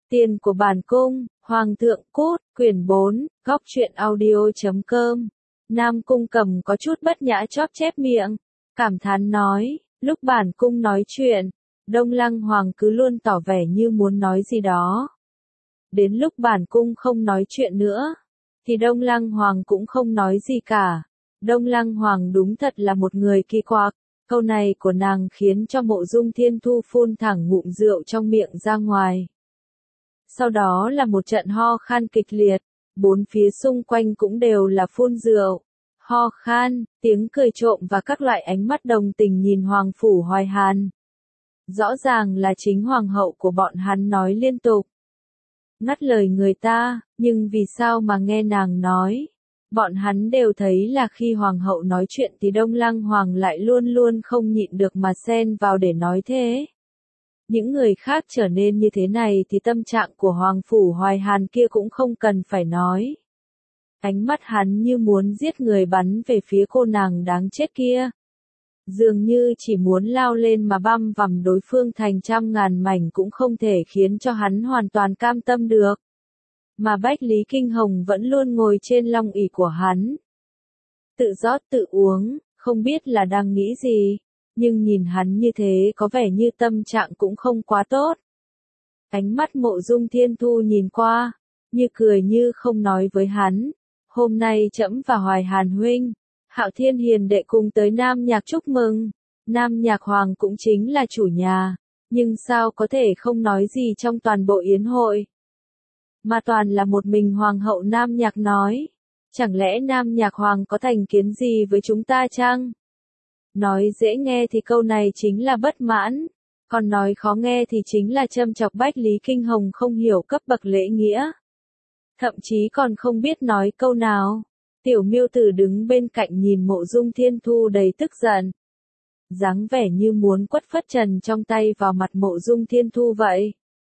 Tiền của bản cung, Hoàng thượng cút, quyển 4, góc truyện audio.com. Nam Cung Cầm có chút bất nhã chóp chép miệng, cảm thán nói, lúc bản cung nói chuyện, Đông Lăng Hoàng cứ luôn tỏ vẻ như muốn nói gì đó. Đến lúc bản cung không nói chuyện nữa, thì Đông Lăng Hoàng cũng không nói gì cả. Đông Lăng Hoàng đúng thật là một người kỳ quặc. Câu này của nàng khiến cho Mộ Dung Thiên Thu phun thẳng ngụm rượu trong miệng ra ngoài. Sau đó là một trận ho khan kịch liệt, bốn phía xung quanh cũng đều là phun rượu, ho khan, tiếng cười trộm và các loại ánh mắt đồng tình nhìn Hoàng Phủ Hoài Hàn. Rõ ràng là chính Hoàng hậu của bọn hắn nói liên tục. Ngắt lời người ta, nhưng vì sao mà nghe nàng nói? Bọn hắn đều thấy là khi Hoàng hậu nói chuyện thì Đông Lăng Hoàng lại luôn luôn không nhịn được mà xen vào để nói thế. Những người khác trở nên như thế này thì tâm trạng của Hoàng Phủ Hoài Hàn kia cũng không cần phải nói. Ánh mắt hắn như muốn giết người bắn về phía cô nàng đáng chết kia. Dường như chỉ muốn lao lên mà băm vằm đối phương thành trăm ngàn mảnh cũng không thể khiến cho hắn hoàn toàn cam tâm được. Mà Bách Lý Kinh Hồng vẫn luôn ngồi trên long ỷ của hắn. Tự rót tự uống, không biết là đang nghĩ gì, nhưng nhìn hắn như thế có vẻ như tâm trạng cũng không quá tốt. Ánh mắt Mộ Dung Thiên Thu nhìn qua, như cười như không nói với hắn, hôm nay trẫm và Hoài Hàn huynh, Hạo Thiên Hiền đệ cùng tới Nam Nhạc chúc mừng, Nam Nhạc Hoàng cũng chính là chủ nhà, nhưng sao có thể không nói gì trong toàn bộ yến hội. Mà toàn là một mình Hoàng hậu Nam Nhạc nói, chẳng lẽ Nam Nhạc Hoàng có thành kiến gì với chúng ta chăng? Nói dễ nghe thì câu này chính là bất mãn, còn nói khó nghe thì chính là châm chọc Bách Lý Kinh Hồng không hiểu cấp bậc lễ nghĩa. Thậm chí còn không biết nói câu nào. Tiểu Miêu Tử đứng bên cạnh nhìn Mộ Dung Thiên Thu đầy tức giận. Dáng vẻ như muốn quất phất trần trong tay vào mặt Mộ Dung Thiên Thu vậy.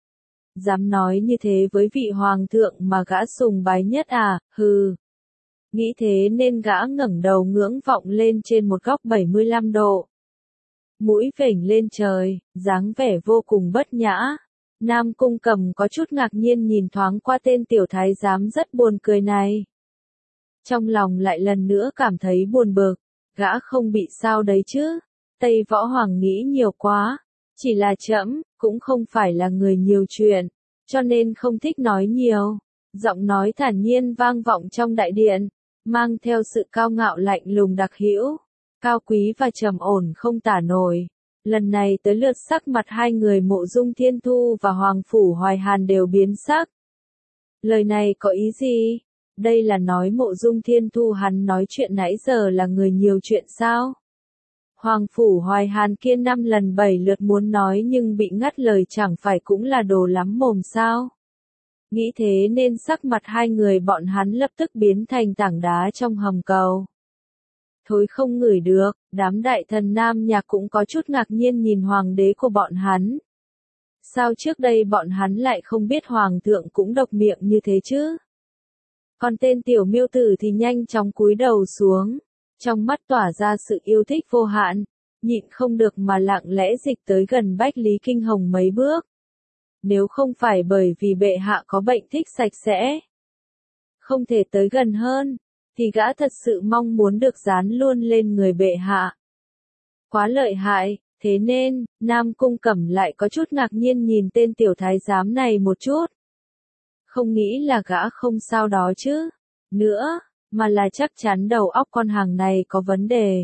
Dám nói như thế với vị hoàng thượng mà gã sùng bái nhất à, hừ. Nghĩ thế nên gã ngẩng đầu ngưỡng vọng lên trên một góc 75 độ. Mũi vểnh lên trời, dáng vẻ vô cùng bất nhã. Nam Cung Cầm có chút ngạc nhiên nhìn thoáng qua tên tiểu thái giám rất buồn cười này. Trong lòng lại lần nữa cảm thấy buồn bực, gã không bị sao đấy chứ. Tây Võ Hoàng nghĩ nhiều quá, chỉ là trẫm cũng không phải là người nhiều chuyện, cho nên không thích nói nhiều. Giọng nói thản nhiên vang vọng trong đại điện, mang theo sự cao ngạo lạnh lùng đặc hữu, cao quý và trầm ổn không tả nổi. Lần này tới lượt sắc mặt hai người Mộ Dung Thiên Thu và Hoàng Phủ Hoài Hàn đều biến sắc. Lời này có ý gì? Đây là nói Mộ Dung Thiên Thu hắn nói chuyện nãy giờ là người nhiều chuyện sao? Hoàng Phủ Hoài Hàn kia 5 lần 7 lượt muốn nói nhưng bị ngắt lời chẳng phải cũng là đồ lắm mồm sao? Nghĩ thế nên sắc mặt hai người bọn hắn lập tức biến thành tảng đá trong hầm cầu. Thối không ngửi được, đám đại thần Nam Nhạc cũng có chút ngạc nhiên nhìn hoàng đế của bọn hắn. Sao trước đây bọn hắn lại không biết hoàng thượng cũng độc miệng như thế chứ? Còn tên Tiểu Miêu Tử thì nhanh chóng cúi đầu xuống, trong mắt tỏa ra sự yêu thích vô hạn, nhịn không được mà lặng lẽ dịch tới gần Bách Lý Kinh Hồng mấy bước. Nếu không phải bởi vì bệ hạ có bệnh thích sạch sẽ, không thể tới gần hơn, thì gã thật sự mong muốn được dán luôn lên người bệ hạ. Quá lợi hại, thế nên, Nam Cung Cẩm lại có chút ngạc nhiên nhìn tên tiểu thái giám này một chút. Không nghĩ là gã không sao đó chứ, nữa, mà là chắc chắn đầu óc con hàng này có vấn đề.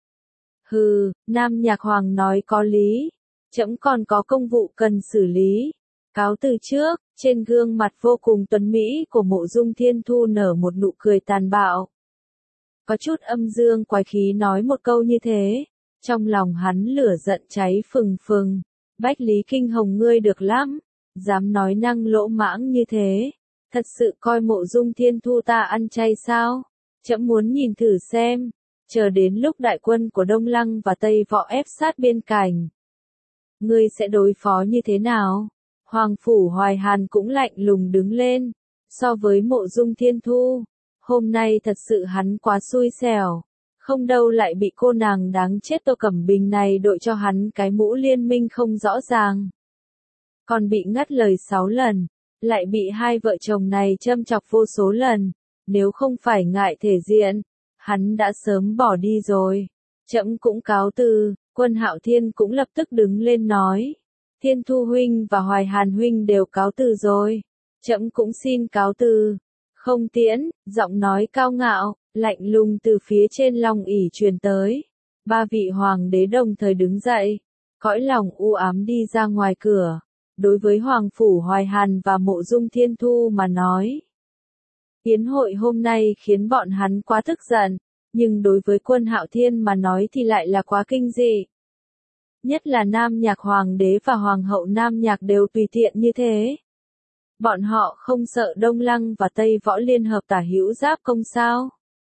Hừ, Nam Nhạc Hoàng nói có lý, trẫm còn có công vụ cần xử lý. Cáo từ trước, trên gương mặt vô cùng tuấn mỹ của Mộ Dung Thiên Thu nở một nụ cười tàn bạo. Có chút âm dương quái khí nói một câu như thế, trong lòng hắn lửa giận cháy phừng phừng. Bách Lý Kinh Hồng ngươi được lắm, dám nói năng lỗ mãng như thế, thật sự coi Mộ Dung Thiên Thu ta ăn chay sao? Trẫm muốn nhìn thử xem, chờ đến lúc đại quân của Đông Lăng và Tây Võ ép sát biên cảnh, ngươi sẽ đối phó như thế nào? Hoàng Phủ Hoài Hàn cũng lạnh lùng đứng lên, so với Mộ Dung Thiên Thu, hôm nay thật sự hắn quá xui xẻo, không đâu lại bị cô nàng đáng chết Tô Cẩm Bình này đội cho hắn cái mũ liên minh không rõ ràng. Còn bị ngắt lời 6 lần, lại bị hai vợ chồng này châm chọc vô số lần, nếu không phải ngại thể diện, hắn đã sớm bỏ đi rồi. Trẫm cũng cáo từ. Quân Hạo Thiên cũng lập tức đứng lên nói, Thiên Thu huynh và Hoài Hàn huynh đều cáo từ rồi, trẫm cũng xin cáo từ. Không tiễn, giọng nói cao ngạo, lạnh lùng từ phía trên long ỷ truyền tới. Ba vị hoàng đế đồng thời đứng dậy, cõi lòng u ám đi ra ngoài cửa. Đối với Hoàng phủ Hoài Hàn và Mộ Dung Thiên Thu mà nói, yến hội hôm nay khiến bọn hắn quá tức giận, nhưng đối với Quân Hạo Thiên mà nói thì lại là quá kinh dị. Nhất là Nam Nhạc Hoàng đế và Hoàng hậu Nam Nhạc đều tùy tiện như thế. Bọn họ không sợ Đông Lăng và Tây Võ liên hợp tả hữu giáp công sao?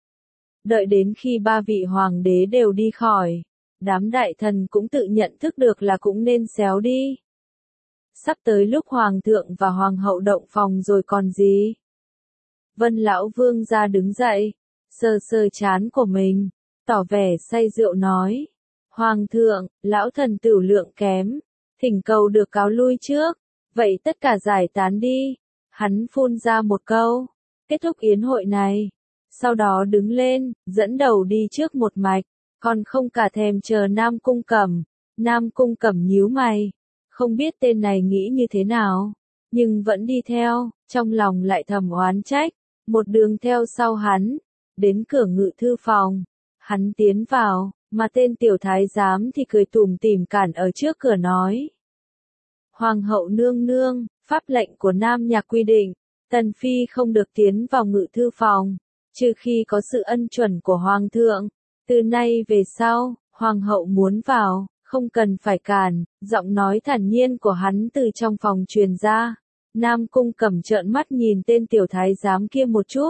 Đợi đến khi ba vị hoàng đế đều đi khỏi, đám đại thần cũng tự nhận thức được là cũng nên xéo đi. Sắp tới lúc Hoàng thượng và Hoàng hậu động phòng rồi còn gì? Vân Lão Vương ra đứng dậy, sờ sờ trán của mình, tỏ vẻ say rượu nói. Hoàng thượng, lão thần tửu lượng kém, thỉnh cầu được cáo lui trước, vậy tất cả giải tán đi. Hắn phun ra một câu, kết thúc yến hội này. Sau đó đứng lên, dẫn đầu đi trước một mạch, còn không cả thèm chờ Nam Cung Cẩm. Nam Cung Cẩm nhíu mày, không biết tên này nghĩ như thế nào, nhưng vẫn đi theo, trong lòng lại thầm oán trách, một đường theo sau hắn, đến cửa ngự thư phòng. Hắn tiến vào, mà tên tiểu thái giám thì cười tủm tỉm cản ở trước cửa nói. Hoàng hậu nương nương, pháp lệnh của Nam Nhạc quy định, Tần Phi không được tiến vào ngự thư phòng, trừ khi có sự ân chuẩn của Hoàng thượng. Từ nay về sau, Hoàng hậu muốn vào, không cần phải cản. Giọng nói thản nhiên của hắn từ trong phòng truyền ra. Nam Cung Cẩm trợn mắt nhìn tên tiểu thái giám kia một chút,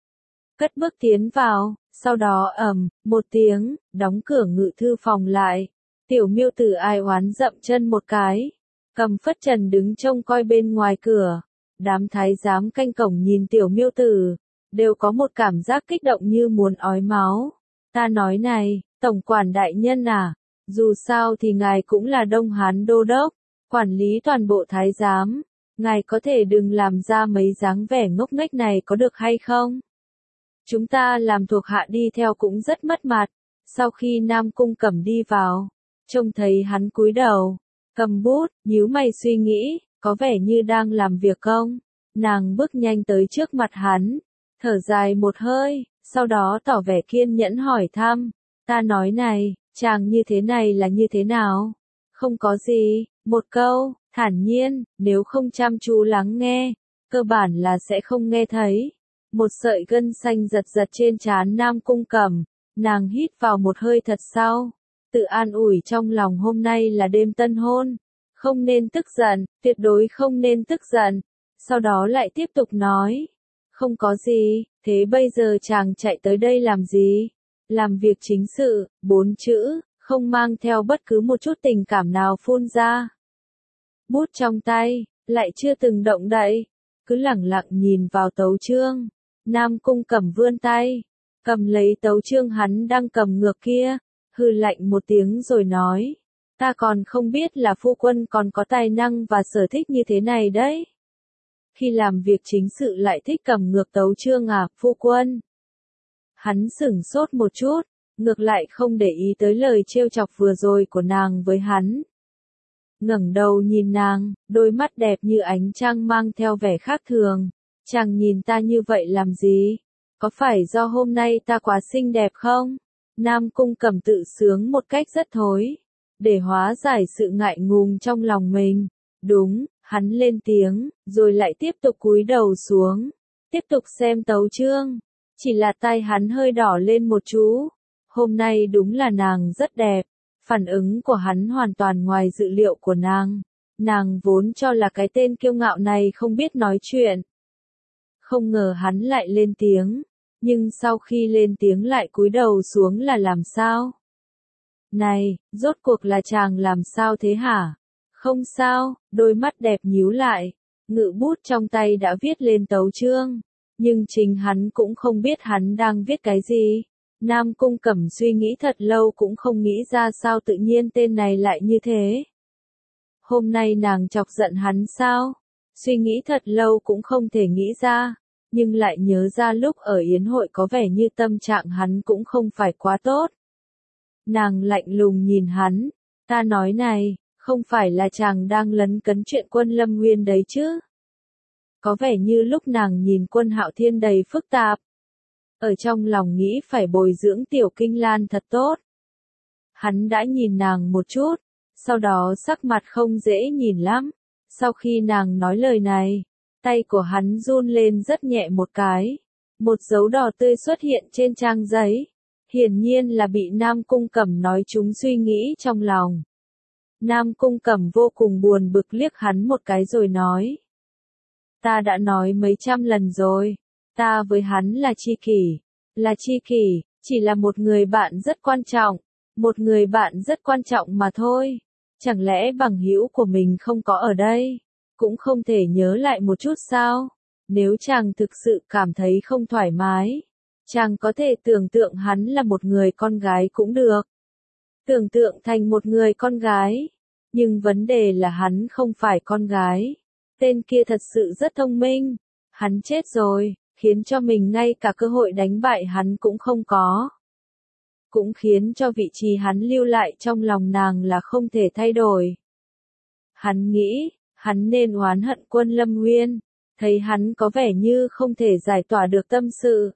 cất bước tiến vào, sau đó một tiếng, đóng cửa ngự thư phòng lại. Tiểu Miêu Tử ai oán dậm chân một cái, cầm phất trần đứng trông coi bên ngoài cửa. Đám thái giám canh cổng nhìn Tiểu Miêu Tử, đều có một cảm giác kích động như muốn ói máu. Ta nói này, tổng quản đại nhân à, dù sao thì ngài cũng là Đông Hán đô đốc, quản lý toàn bộ thái giám, ngài có thể đừng làm ra mấy dáng vẻ ngốc nghếch này có được hay không? Chúng ta làm thuộc hạ đi theo cũng rất mất mặt. Sau khi Nam Cung Cẩm đi vào, trông thấy hắn cúi đầu, cầm bút, nhíu mày suy nghĩ, có vẻ như đang làm việc công. Nàng bước nhanh tới trước mặt hắn, thở dài một hơi, sau đó tỏ vẻ kiên nhẫn hỏi thăm, ta nói này, chàng như thế này là như thế nào? Không có gì, một câu, thản nhiên, nếu không chăm chú lắng nghe, cơ bản là sẽ không nghe thấy. Một sợi gân xanh giật giật trên trán Nam Cung Cẩm, nàng hít vào một hơi thật sâu, tự an ủi trong lòng hôm nay là đêm tân hôn, không nên tức giận, tuyệt đối không nên tức giận. Sau đó lại tiếp tục nói, không có gì, thế bây giờ chàng chạy tới đây làm gì? Làm việc chính sự, 4 chữ, không mang theo bất cứ một chút tình cảm nào phun ra. Bút trong tay, lại chưa từng động đậy, cứ lẳng lặng nhìn vào tấu chương. Nam Cung Cẩm vươn tay, cầm lấy tấu chương hắn đang cầm ngược kia, hừ lạnh một tiếng rồi nói, ta còn không biết là phu quân còn có tài năng và sở thích như thế này đấy. Khi làm việc chính sự lại thích cầm ngược tấu chương à, phu quân? Hắn sửng sốt một chút, ngược lại không để ý tới lời trêu chọc vừa rồi của nàng với hắn. Ngẩng đầu nhìn nàng, đôi mắt đẹp như ánh trăng mang theo vẻ khác thường. Chàng nhìn ta như vậy làm gì? Có phải do hôm nay ta quá xinh đẹp không? Nam Cung Cẩm tự sướng một cách rất thối, để hóa giải sự ngại ngùng trong lòng mình. Đúng, hắn lên tiếng, rồi lại tiếp tục cúi đầu xuống, tiếp tục xem tấu chương. Chỉ là tay hắn hơi đỏ lên một chút. Hôm nay đúng là nàng rất đẹp. Phản ứng của hắn hoàn toàn ngoài dự liệu của nàng. Nàng vốn cho là cái tên kiêu ngạo này không biết nói chuyện. Không ngờ hắn lại lên tiếng, nhưng sau khi lên tiếng lại cúi đầu xuống là làm sao? Này, rốt cuộc là chàng làm sao thế hả? Không sao, đôi mắt đẹp nhíu lại, ngự bút trong tay đã viết lên tấu chương, nhưng chính hắn cũng không biết hắn đang viết cái gì. Nam Cung Cẩm suy nghĩ thật lâu cũng không nghĩ ra sao tự nhiên tên này lại như thế. Hôm nay nàng chọc giận hắn sao? Suy nghĩ thật lâu cũng không thể nghĩ ra, nhưng lại nhớ ra lúc ở yến hội có vẻ như tâm trạng hắn cũng không phải quá tốt. Nàng lạnh lùng nhìn hắn, ta nói này, không phải là chàng đang lấn cấn chuyện Quân Lâm Nguyên đấy chứ? Có vẻ như lúc nàng nhìn Quân Hạo Thiên đầy phức tạp. Ở trong lòng nghĩ phải bồi dưỡng Tiểu Kinh Lan thật tốt. Hắn đã nhìn nàng một chút, sau đó sắc mặt không dễ nhìn lắm. Sau khi nàng nói lời này, tay của hắn run lên rất nhẹ một cái. Một dấu đỏ tươi xuất hiện trên trang giấy. Hiển nhiên là bị Nam Cung Cẩm nói trúng suy nghĩ trong lòng. Nam Cung Cẩm vô cùng buồn bực liếc hắn một cái rồi nói. Ta đã nói mấy trăm lần rồi, ta với hắn là tri kỷ, chỉ là một người bạn rất quan trọng, một người bạn rất quan trọng mà thôi. Chẳng lẽ bằng hữu của mình không có ở đây, cũng không thể nhớ lại một chút sao? Nếu chàng thực sự cảm thấy không thoải mái, chàng có thể tưởng tượng hắn là một người con gái cũng được. Tưởng tượng thành một người con gái, nhưng vấn đề là hắn không phải con gái. Tên kia thật sự rất thông minh, hắn chết rồi, khiến cho mình ngay cả cơ hội đánh bại hắn cũng không có. Cũng khiến cho vị trí hắn lưu lại trong lòng nàng là không thể thay đổi. Hắn nghĩ, hắn nên oán hận Quân Lâm Nguyên, thấy hắn có vẻ như không thể giải tỏa được tâm sự.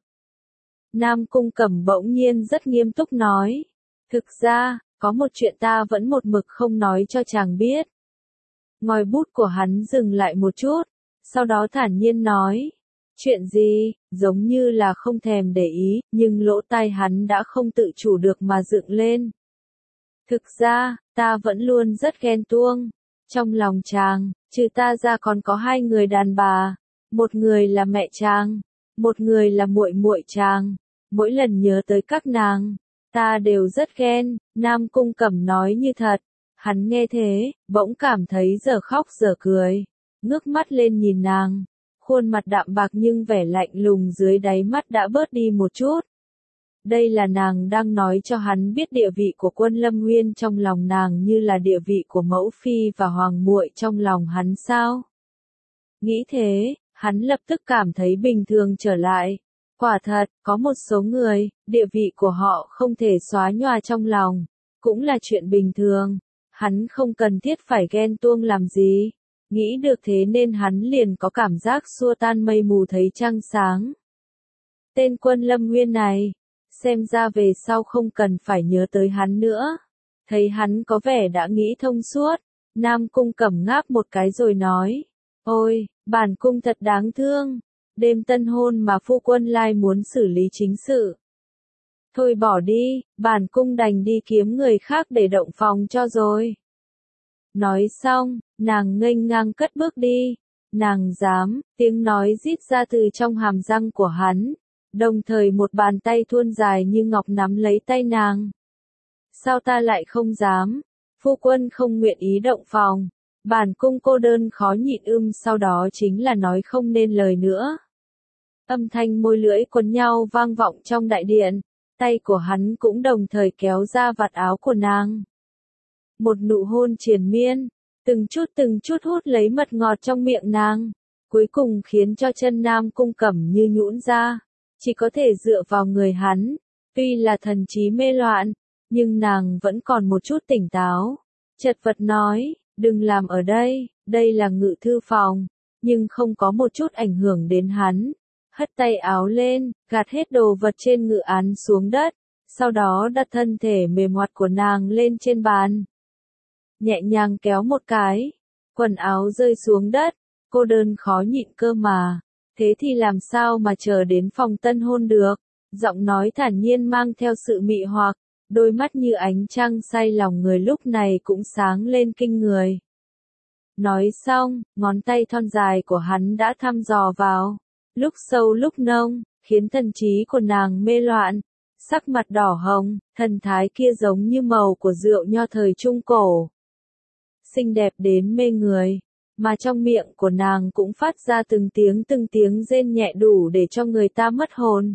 Nam Cung Cẩm bỗng nhiên rất nghiêm túc nói, thực ra, có một chuyện ta vẫn một mực không nói cho chàng biết. Ngòi bút của hắn dừng lại một chút, sau đó thản nhiên nói, chuyện gì, giống như là không thèm để ý, nhưng lỗ tai hắn đã không tự chủ được mà dựng lên. Thực ra, ta vẫn luôn rất ghen tuông. Trong lòng chàng, trừ ta ra còn có hai người đàn bà, một người là mẹ chàng, một người là muội muội chàng. Mỗi lần nhớ tới các nàng, ta đều rất ghen. Nam Cung Cẩm nói như thật. Hắn nghe thế, bỗng cảm thấy giờ khóc giờ cười, ngước mắt lên nhìn nàng, khuôn mặt đạm bạc nhưng vẻ lạnh lùng dưới đáy mắt đã bớt đi một chút. Đây là nàng đang nói cho hắn biết địa vị của Quân Lâm Nguyên trong lòng nàng như là địa vị của mẫu phi và hoàng muội trong lòng hắn sao? Nghĩ thế, hắn lập tức cảm thấy bình thường trở lại. Quả thật, có một số người, địa vị của họ không thể xóa nhòa trong lòng, cũng là chuyện bình thường. Hắn không cần thiết phải ghen tuông làm gì. Nghĩ được thế nên hắn liền có cảm giác xua tan mây mù thấy trăng sáng. Tên Quân Lâm Nguyên này, xem ra về sau không cần phải nhớ tới hắn nữa. Thấy hắn có vẻ đã nghĩ thông suốt, Nam Cung Cẩm ngáp một cái rồi nói, ôi, bản cung thật đáng thương, đêm tân hôn mà phu quân lai muốn xử lý chính sự. Thôi bỏ đi, bản cung đành đi kiếm người khác để động phòng cho rồi. Nói xong, nàng nghênh ngang cất bước đi. Nàng dám, tiếng nói rít ra từ trong hàm răng của hắn. Đồng thời một bàn tay thuôn dài như ngọc nắm lấy tay nàng. Sao ta lại không dám? Phu quân không nguyện ý động phòng. Bản cung cô đơn khó nhịn sau đó chính là nói không nên lời nữa. Âm thanh môi lưỡi quấn nhau vang vọng trong đại điện. Tay của hắn cũng đồng thời kéo ra vạt áo của nàng. Một nụ hôn triền miên, từng chút hút lấy mật ngọt trong miệng nàng, cuối cùng khiến cho chân Nam Cung Cẩm như nhũn ra, chỉ có thể dựa vào người hắn. Tuy là thần trí mê loạn, nhưng nàng vẫn còn một chút tỉnh táo. Chật vật nói, đừng làm ở đây, đây là ngự thư phòng, nhưng không có một chút ảnh hưởng đến hắn. Hất tay áo lên, gạt hết đồ vật trên ngự án xuống đất, sau đó đặt thân thể mềm hoạt của nàng lên trên bàn. Nhẹ nhàng kéo một cái, quần áo rơi xuống đất, cô đơn khó nhịn cơ mà, thế thì làm sao mà chờ đến phòng tân hôn được, giọng nói thản nhiên mang theo sự mị hoặc, đôi mắt như ánh trăng say lòng người lúc này cũng sáng lên kinh người. Nói xong, ngón tay thon dài của hắn đã thăm dò vào, lúc sâu lúc nông, khiến thần trí của nàng mê loạn, sắc mặt đỏ hồng, thần thái kia giống như màu của rượu nho thời Trung Cổ. Xinh đẹp đến mê người, mà trong miệng của nàng cũng phát ra từng tiếng rên nhẹ đủ để cho người ta mất hồn.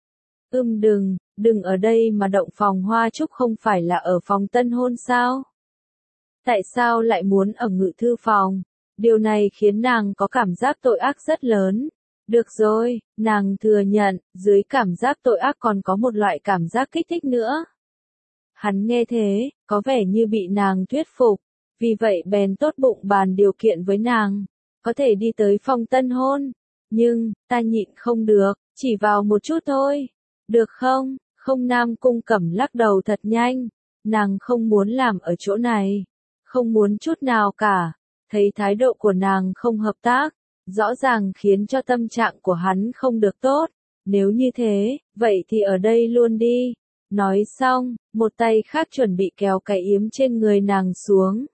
Đừng ở đây mà động phòng hoa trúc không phải là ở phòng tân hôn sao? Tại sao lại muốn ở ngự thư phòng? Điều này khiến nàng có cảm giác tội ác rất lớn. Được rồi, nàng thừa nhận, dưới cảm giác tội ác còn có một loại cảm giác kích thích nữa. Hắn nghe thế, có vẻ như bị nàng thuyết phục, vì vậy bèn tốt bụng bàn điều kiện với nàng, có thể đi tới phòng tân hôn, nhưng, ta nhịn không được, chỉ vào một chút thôi, được không? Không. Nam Cung Cẩm lắc đầu thật nhanh, nàng không muốn làm ở chỗ này, không muốn chút nào cả, thấy thái độ của nàng không hợp tác, rõ ràng khiến cho tâm trạng của hắn không được tốt, nếu như thế, vậy thì ở đây luôn đi. Nói xong, một tay khác chuẩn bị kéo cái yếm trên người nàng xuống.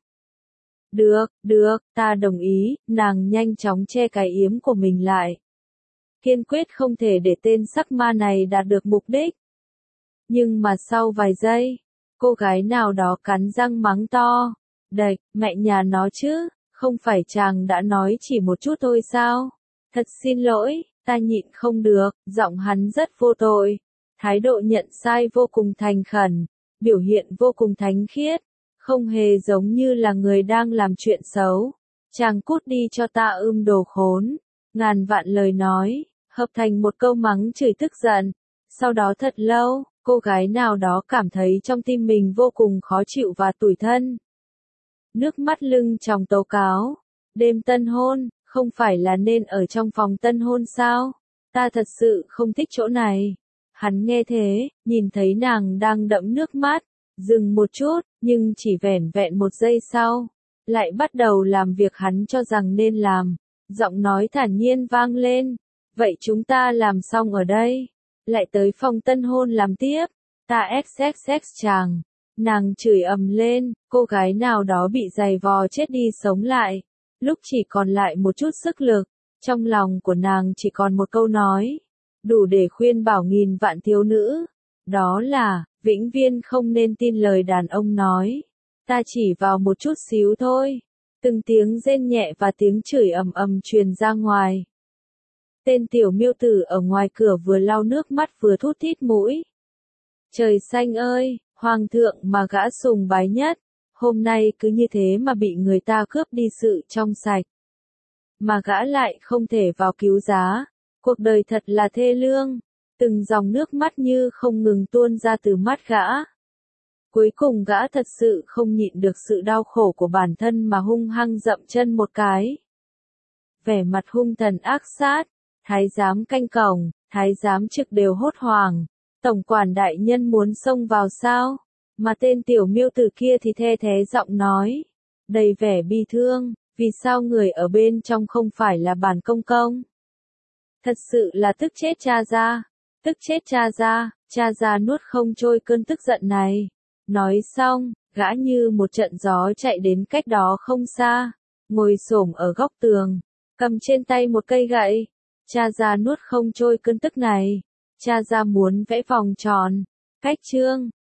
Được, ta đồng ý, nàng nhanh chóng che cái yếm của mình lại. Kiên quyết không thể để tên sắc ma này đạt được mục đích. Nhưng mà sau vài giây, cô gái nào đó cắn răng mắng to. Đạch, mẹ nhà nó chứ, không phải chàng đã nói chỉ một chút thôi sao? Thật xin lỗi, ta nhịn không được, giọng hắn rất vô tội. Thái độ nhận sai vô cùng thành khẩn, biểu hiện vô cùng thánh khiết, không hề giống như là người đang làm chuyện xấu. Chàng cút đi cho ta đồ khốn. Ngàn vạn lời nói, hợp thành một câu mắng chửi tức giận. Sau đó thật lâu, cô gái nào đó cảm thấy trong tim mình vô cùng khó chịu và tủi thân. Nước mắt lưng tròng tố cáo. Đêm tân hôn, không phải là nên ở trong phòng tân hôn sao? Ta thật sự không thích chỗ này. Hắn nghe thế, nhìn thấy nàng đang đẫm nước mắt, dừng một chút, nhưng chỉ vẻn vẹn một giây sau, lại bắt đầu làm việc hắn cho rằng nên làm. Giọng nói thản nhiên vang lên, vậy chúng ta làm xong ở đây, lại tới phòng tân hôn làm tiếp, ta xxx chàng. Nàng chửi ầm lên, cô gái nào đó bị giày vò chết đi sống lại, lúc chỉ còn lại một chút sức lực, trong lòng của nàng chỉ còn một câu nói, đủ để khuyên bảo nghìn vạn thiếu nữ, đó là, vĩnh viễn không nên tin lời đàn ông nói, ta chỉ vào một chút xíu thôi. Từng tiếng rên nhẹ và tiếng chửi ầm ầm truyền ra ngoài. Tên tiểu miêu tử ở ngoài cửa vừa lau nước mắt vừa thút thít mũi. Trời xanh ơi, hoàng thượng mà gã sùng bái nhất, hôm nay cứ như thế mà bị người ta cướp đi sự trong sạch. Mà gã lại không thể vào cứu giá, cuộc đời thật là thê lương, từng dòng nước mắt như không ngừng tuôn ra từ mắt gã. Cuối cùng gã thật sự không nhịn được sự đau khổ của bản thân mà hung hăng dậm chân một cái. Vẻ mặt hung thần ác sát, thái giám canh cổng, thái giám trực đều hốt hoảng. Tổng quản đại nhân muốn xông vào sao? Mà tên tiểu miêu tử kia thì the thế giọng nói, đầy vẻ bi thương, vì sao người ở bên trong không phải là bản công công? Thật sự là tức chết cha ra nuốt không trôi cơn tức giận này. Nói xong, gã như một trận gió chạy đến cách đó không xa, ngồi xổm ở góc tường, cầm trên tay một cây gậy. Cha ra nuốt không trôi cơn tức này. Cha ra muốn vẽ vòng tròn, cách chương,